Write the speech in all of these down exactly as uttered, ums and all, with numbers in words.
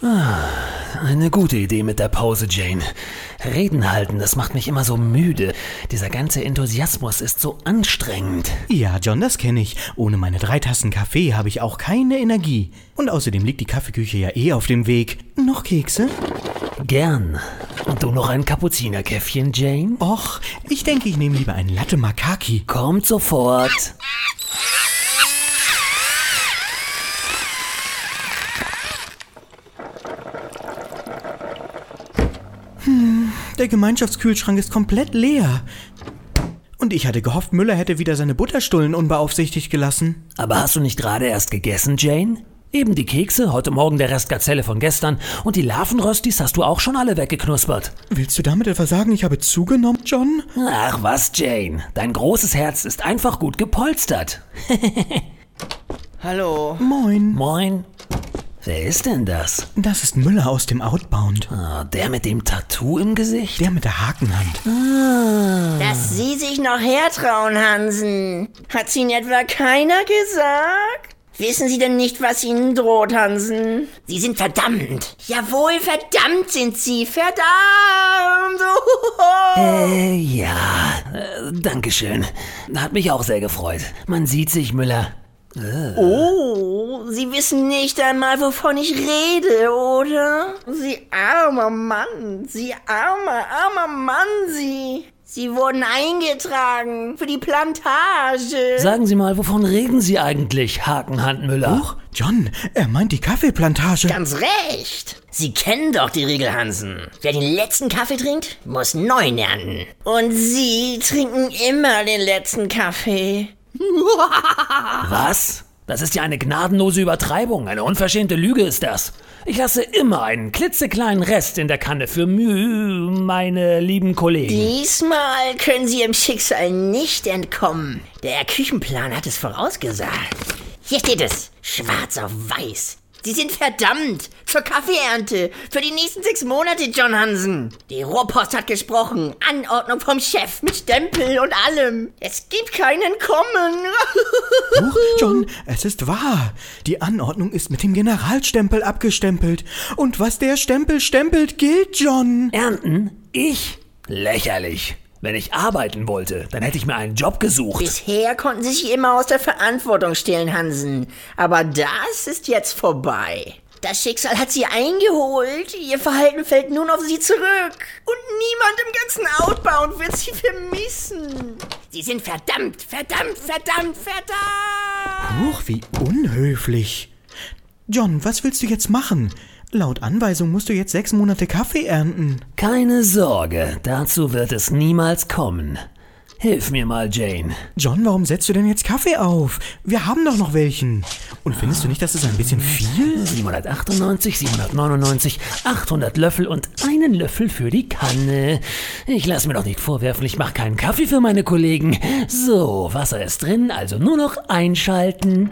Eine gute Idee mit der Pause, Jane. Reden halten, das macht mich immer so müde. Dieser ganze Enthusiasmus ist so anstrengend. Ja, John, das kenne ich. Ohne meine drei Tassen Kaffee habe ich auch keine Energie. Und außerdem liegt die Kaffeeküche ja eh auf dem Weg. Noch Kekse? Gern. Und du noch ein Kapuzinerkäffchen, Jane? Och, ich denke, ich nehme lieber einen Latte Macaki. Kommt sofort. Hm, der Gemeinschaftskühlschrank ist komplett leer. Und ich hatte gehofft, Müller hätte wieder seine Butterstullen unbeaufsichtigt gelassen. Aber hast du nicht gerade erst gegessen, Jane? Eben die Kekse, heute Morgen der Rest Gazelle von gestern und die Larvenröstis hast du auch schon alle weggeknuspert. Willst du damit etwa sagen, ich habe zugenommen, John? Ach was, Jane. Dein großes Herz ist einfach gut gepolstert. Hallo. Moin. Moin. Wer ist denn das? Das ist Müller aus dem Outbound. Ah, der mit dem Tattoo im Gesicht? Der mit der Hakenhand. Ah. Dass Sie sich noch hertrauen, Hansen. Hat's Ihnen etwa keiner gesagt? Wissen Sie denn nicht, was Ihnen droht, Hansen? Sie sind verdammt. Jawohl, verdammt sind Sie. Verdammt. Äh, ja. Äh, Dankeschön. Hat mich auch sehr gefreut. Man sieht sich, Müller. Oh, Sie wissen nicht einmal, wovon ich rede, oder? Sie armer Mann, Sie armer, armer Mann, Sie. Sie wurden eingetragen für die Plantage. Sagen Sie mal, wovon reden Sie eigentlich, Hakenhand Müller? Huch, John, er meint die Kaffeeplantage. Ganz recht. Sie kennen doch die Regel, Hansen. Wer den letzten Kaffee trinkt, muss neuen ernten. Und Sie trinken immer den letzten Kaffee. Was? Das ist ja eine gnadenlose Übertreibung. Eine unverschämte Lüge ist das. Ich lasse immer einen klitzekleinen Rest in der Kanne für Mühe, meine lieben Kollegen. Diesmal können Sie Ihrem Schicksal nicht entkommen. Der Küchenplan hat es vorausgesagt. Hier steht es, schwarz auf weiß. Sie sind verdammt zur Kaffeeernte für die nächsten sechs Monate, John Hansen. Die Rohrpost hat gesprochen. Anordnung vom Chef mit Stempel und allem. Es gibt kein Entkommen. Huch, John, es ist wahr. Die Anordnung ist mit dem Generalstempel abgestempelt. Und was der Stempel stempelt, gilt, John. Ernten? Ich? Lächerlich. Wenn ich arbeiten wollte, dann hätte ich mir einen Job gesucht. Bisher konnten Sie sich immer aus der Verantwortung stehlen, Hansen. Aber das ist jetzt vorbei. Das Schicksal hat Sie eingeholt. Ihr Verhalten fällt nun auf Sie zurück. Und niemand im ganzen Outbound wird Sie vermissen. Sie sind verdammt, verdammt, verdammt, verdammt. Huch, wie unhöflich. John, was willst du jetzt machen? Laut Anweisung musst du jetzt sechs Monate Kaffee ernten. Keine Sorge, dazu wird es niemals kommen. Hilf mir mal, Jane. John, warum setzt du denn jetzt Kaffee auf? Wir haben doch noch welchen. Und findest du nicht, das ist ein bisschen viel? siebenhundertachtundneunzig, siebenhundertneunundneunzig, achthundert Löffel und einen Löffel für die Kanne. Ich lasse mir doch nicht vorwerfen, ich mache keinen Kaffee für meine Kollegen. So, Wasser ist drin, also nur noch einschalten.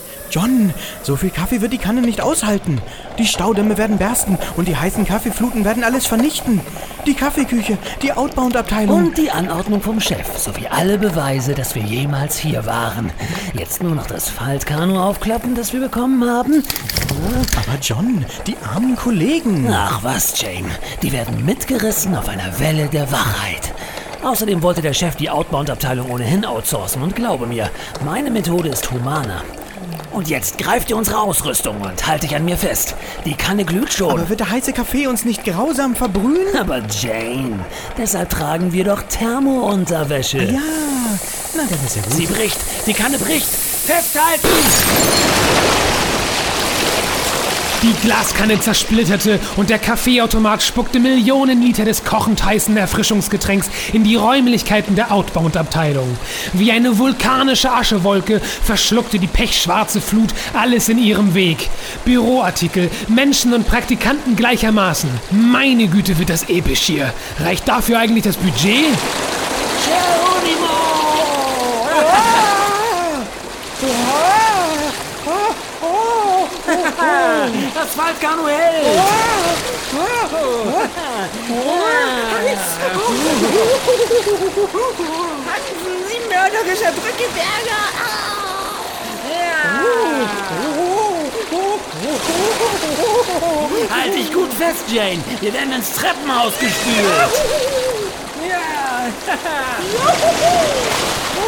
John, so viel Kaffee wird die Kanne nicht aushalten. Die Staudämme werden bersten und die heißen Kaffeefluten werden alles vernichten. Die Kaffeeküche, die Outbound-Abteilung. Und die Anordnung vom Chef, sowie alle Beweise, dass wir jemals hier waren. Jetzt nur noch das Faltkanu aufklappen, das wir bekommen haben. Aber John, die armen Kollegen. Ach was, Jane, die werden mitgerissen auf einer Welle der Wahrheit. Außerdem wollte der Chef die Outbound-Abteilung ohnehin outsourcen und glaube mir, meine Methode ist humaner. Und jetzt greift ihr unsere Ausrüstung und halt dich an mir fest. Die Kanne glüht schon. Aber wird der heiße Kaffee uns nicht grausam verbrühen? Aber Jane, deshalb tragen wir doch Thermounterwäsche. Ja, na dann ist ja gut. Sie bricht, die Kanne bricht. Festhalten! Die Glaskanne zersplitterte und der Kaffeeautomat spuckte Millionen Liter des kochend heißen Erfrischungsgetränks in die Räumlichkeiten der Outbound-Abteilung. Wie eine vulkanische Aschewolke verschluckte die pechschwarze Flut alles in ihrem Weg. Büroartikel, Menschen und Praktikanten gleichermaßen. Meine Güte, wird das episch hier. Reicht dafür eigentlich das Budget? Geronimo! Das Faltkanu hält! Hansen, Sie mörderischer Drückeberger! Ja. Halt! Halt dich gut fest, Jane. Wir werden ins Treppenhaus gespült. Ja!